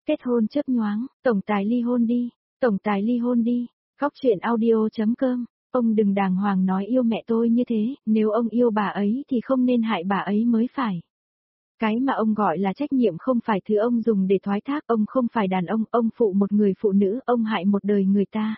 Kết hôn chớp nhoáng, tổng tài ly hôn đi, tổng tài ly hôn đi. Góc truyện audio.com. Ông đừng đàng hoàng nói yêu mẹ tôi như thế, nếu ông yêu bà ấy thì không nên hại bà ấy mới phải. Cái mà ông gọi là trách nhiệm không phải thứ ông dùng để thoái thác, ông không phải đàn ông phụ một người phụ nữ, ông hại một đời người ta.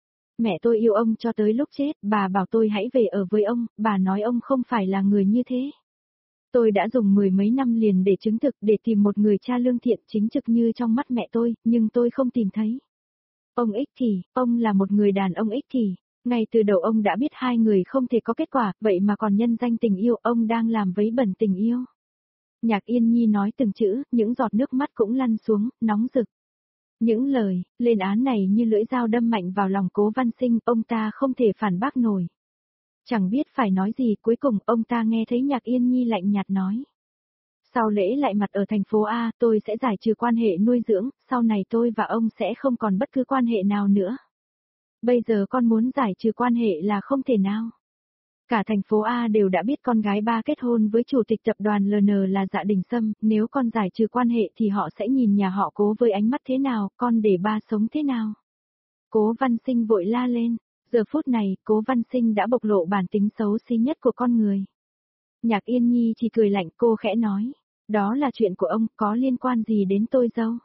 Mẹ tôi yêu ông cho tới lúc chết, bà bảo tôi hãy về ở với ông, bà nói ông không phải là người như thế. Tôi đã dùng 10 mấy năm liền để chứng thực, để tìm một người cha lương thiện chính trực như trong mắt mẹ tôi, nhưng tôi không tìm thấy. Ông ích kỷ, ông là một người đàn ông ích kỷ. Ngay từ đầu ông đã biết hai người không thể có kết quả, vậy mà còn nhân danh tình yêu, ông đang làm vấy bẩn tình yêu. Nhạc Yên Nhi nói từng chữ, những giọt nước mắt cũng lăn xuống, nóng rực. Những lời, lên án này như lưỡi dao đâm mạnh vào lòng Cố Văn Sinh, ông ta không thể phản bác nổi. Chẳng biết phải nói gì, cuối cùng ông ta nghe thấy Nhạc Yên Nhi lạnh nhạt nói. Sau lễ lại mặt ở thành phố A, tôi sẽ giải trừ quan hệ nuôi dưỡng, sau này tôi và ông sẽ không còn bất cứ quan hệ nào nữa. Bây giờ con muốn giải trừ quan hệ là không thể nào. Cả thành phố A đều đã biết con gái ba kết hôn với chủ tịch tập đoàn LN là Dạ Đình Sâm, nếu con giải trừ quan hệ thì họ sẽ nhìn nhà họ Cố với ánh mắt thế nào, con để ba sống thế nào. Cố Văn Sinh vội la lên, giờ phút này, Cố Văn Sinh đã bộc lộ bản tính xấu xí nhất của con người. Nhạc Yên Nhi chỉ cười lạnh, cô khẽ nói, đó là chuyện của ông, có liên quan gì đến tôi dâu.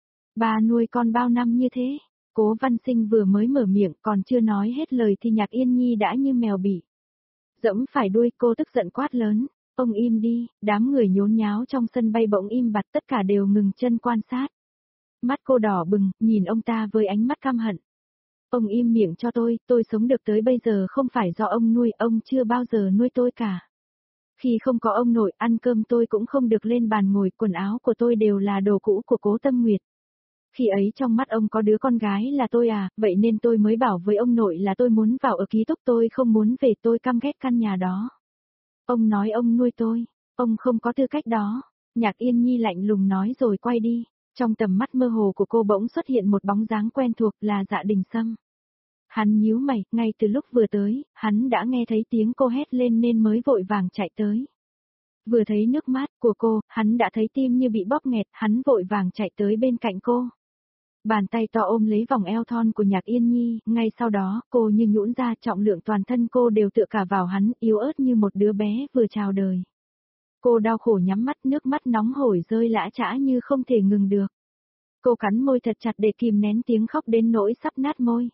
Ba nuôi con bao năm như thế. Cố Văn Sinh vừa mới mở miệng còn chưa nói hết lời thì Nhạc Yên Nhi đã như mèo bị giẫm phải đuôi, cô tức giận quát lớn, ông im đi, đám người nhốn nháo trong sân bay bỗng im bặt, tất cả đều ngừng chân quan sát. Mắt cô đỏ bừng, nhìn ông ta với ánh mắt căm hận. Ông im miệng cho tôi sống được tới bây giờ không phải do ông nuôi, ông chưa bao giờ nuôi tôi cả. Khi không có ông nội, ăn cơm tôi cũng không được lên bàn ngồi, quần áo của tôi đều là đồ cũ của Cố Tâm Nguyệt. Khi ấy trong mắt ông có đứa con gái là tôi à, vậy nên tôi mới bảo với ông nội là tôi muốn vào ở ký túc, tôi không muốn về, tôi căm ghét căn nhà đó. Ông nói ông nuôi tôi, ông không có tư cách đó. Nhạc Yên Nhi lạnh lùng nói rồi quay đi, trong tầm mắt mơ hồ của cô bỗng xuất hiện một bóng dáng quen thuộc là Dạ Đình Sâm. Hắn nhíu mày, ngay từ lúc vừa tới, hắn đã nghe thấy tiếng cô hét lên nên mới vội vàng chạy tới. Vừa thấy nước mắt của cô, hắn đã thấy tim như bị bóp nghẹt, hắn vội vàng chạy tới bên cạnh cô. Bàn tay to ôm lấy vòng eo thon của Nhạc Yên Nhi, ngay sau đó, cô như nhũn ra, trọng lượng toàn thân cô đều tựa cả vào hắn, yếu ớt như một đứa bé vừa chào đời. Cô đau khổ nhắm mắt, nước mắt nóng hổi rơi lã chã như không thể ngừng được. Cô cắn môi thật chặt để kìm nén tiếng khóc đến nỗi sắp nát môi.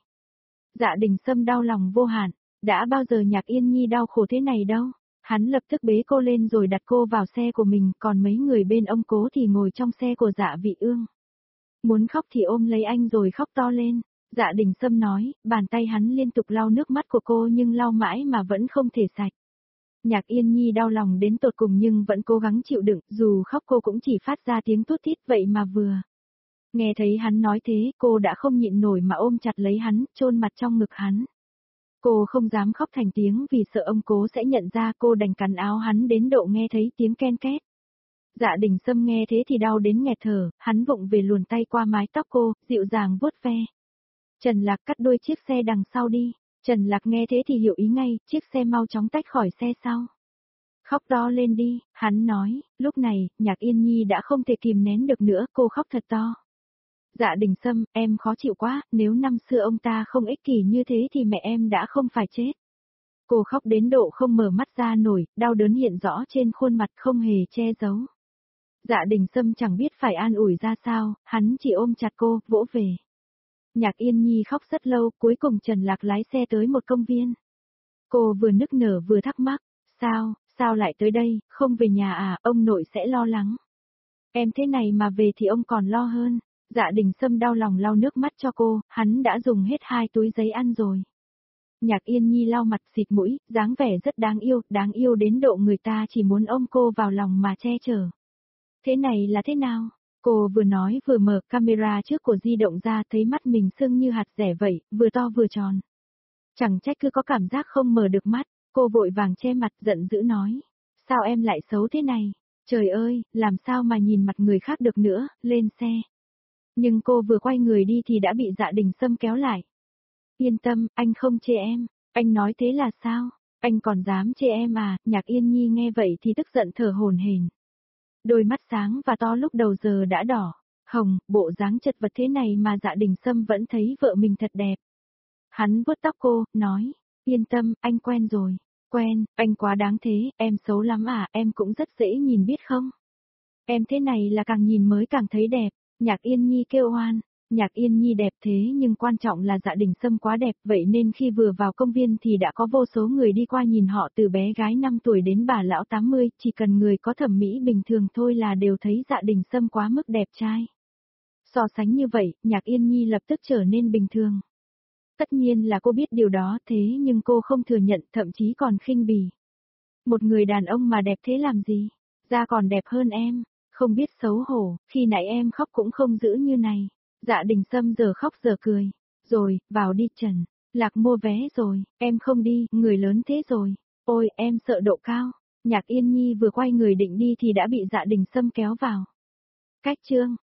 Dạ Đình Sâm đau lòng vô hạn, đã bao giờ Nhạc Yên Nhi đau khổ thế này đâu. Hắn lập tức bế cô lên rồi đặt cô vào xe của mình, còn mấy người bên ông Cố thì ngồi trong xe của Dạ Vị Ương. Muốn khóc thì ôm lấy anh rồi khóc to lên. Dạ Đình Sâm nói, bàn tay hắn liên tục lau nước mắt của cô nhưng lau mãi mà vẫn không thể sạch. Nhạc Yên Nhi đau lòng đến tột cùng nhưng vẫn cố gắng chịu đựng, dù khóc cô cũng chỉ phát ra tiếng thút thít vậy mà vừa. Nghe thấy hắn nói thế, cô đã không nhịn nổi mà ôm chặt lấy hắn, chôn mặt trong ngực hắn. Cô không dám khóc thành tiếng vì sợ ông Cố sẽ nhận ra, cô đành cắn áo hắn đến độ nghe thấy tiếng ken két. Dạ Đình Sâm nghe thế thì đau đến nghẹt thở, hắn vụng về luồn tay qua mái tóc cô, dịu dàng vuốt ve. Trần Lạc cắt đuôi chiếc xe đằng sau đi. Trần Lạc nghe thế thì hiểu ý ngay, chiếc xe mau chóng tách khỏi xe sau. Khóc to lên đi, hắn nói, lúc này, Nhạc Yên Nhi đã không thể kìm nén được nữa, cô khóc thật to. Dạ Đình Sâm, em khó chịu quá, nếu năm xưa ông ta không ích kỷ như thế thì mẹ em đã không phải chết. Cô khóc đến độ không mở mắt ra nổi, đau đớn hiện rõ trên khuôn mặt không hề che giấu. Dạ Đình Sâm chẳng biết phải an ủi ra sao, hắn chỉ ôm chặt cô, vỗ về. Nhạc Yên Nhi khóc rất lâu, cuối cùng Trần Lạc lái xe tới một công viên. Cô vừa nức nở vừa thắc mắc, sao lại tới đây, không về nhà à, ông nội sẽ lo lắng. Em thế này mà về thì ông còn lo hơn. Dạ Đình Sâm đau lòng lau nước mắt cho cô, hắn đã dùng hết 2 túi giấy ăn rồi. Nhạc Yên Nhi lau mặt xịt mũi, dáng vẻ rất đáng yêu đến độ người ta chỉ muốn ôm cô vào lòng mà che chở. Thế này là thế nào? Cô vừa nói vừa mở camera trước của di động ra, thấy mắt mình sưng như hạt dẻ vậy, vừa to vừa tròn. Chẳng trách cứ có cảm giác không mở được mắt, cô vội vàng che mặt giận dữ nói. Sao em lại xấu thế này? Trời ơi, làm sao mà nhìn mặt người khác được nữa, lên xe. Nhưng cô vừa quay người đi thì đã bị Dạ Đình Sâm kéo lại. Yên tâm, anh không chê em, anh nói thế là sao? Anh còn dám chê em à? Nhạc Yên Nhi nghe vậy thì tức giận thở hổn hển. Đôi mắt sáng và to lúc đầu giờ đã đỏ. Hồng, bộ dáng chật vật thế này mà Dạ Đình Sâm vẫn thấy vợ mình thật đẹp. Hắn vuốt tóc cô, nói, yên tâm, anh quen rồi. Quen, anh quá đáng thế, em xấu lắm à, em cũng rất dễ nhìn biết không? Em thế này là càng nhìn mới càng thấy đẹp, Nhạc Yên Nhi kêu oan. Nhạc Yên Nhi đẹp thế nhưng quan trọng là Dạ Đình Sâm quá đẹp, vậy nên khi vừa vào công viên thì đã có vô số người đi qua nhìn họ từ bé gái 5 tuổi đến bà lão 80, chỉ cần người có thẩm mỹ bình thường thôi là đều thấy Dạ Đình Sâm quá mức đẹp trai. So sánh như vậy, Nhạc Yên Nhi lập tức trở nên bình thường. Tất nhiên là cô biết điều đó thế nhưng cô không thừa nhận, thậm chí còn khinh bỉ. Một người đàn ông mà đẹp thế làm gì? Da còn đẹp hơn em, không biết xấu hổ, khi nãy em khóc cũng không giữ như này. Dạ Đình Sâm giờ khóc giờ cười. Rồi, vào đi Trần. Lạc mua vé rồi, em không đi, người lớn thế rồi. Ôi, em sợ độ cao. Nhạc Yên Nhi vừa quay người định đi thì đã bị Dạ Đình Sâm kéo vào. Cách chương.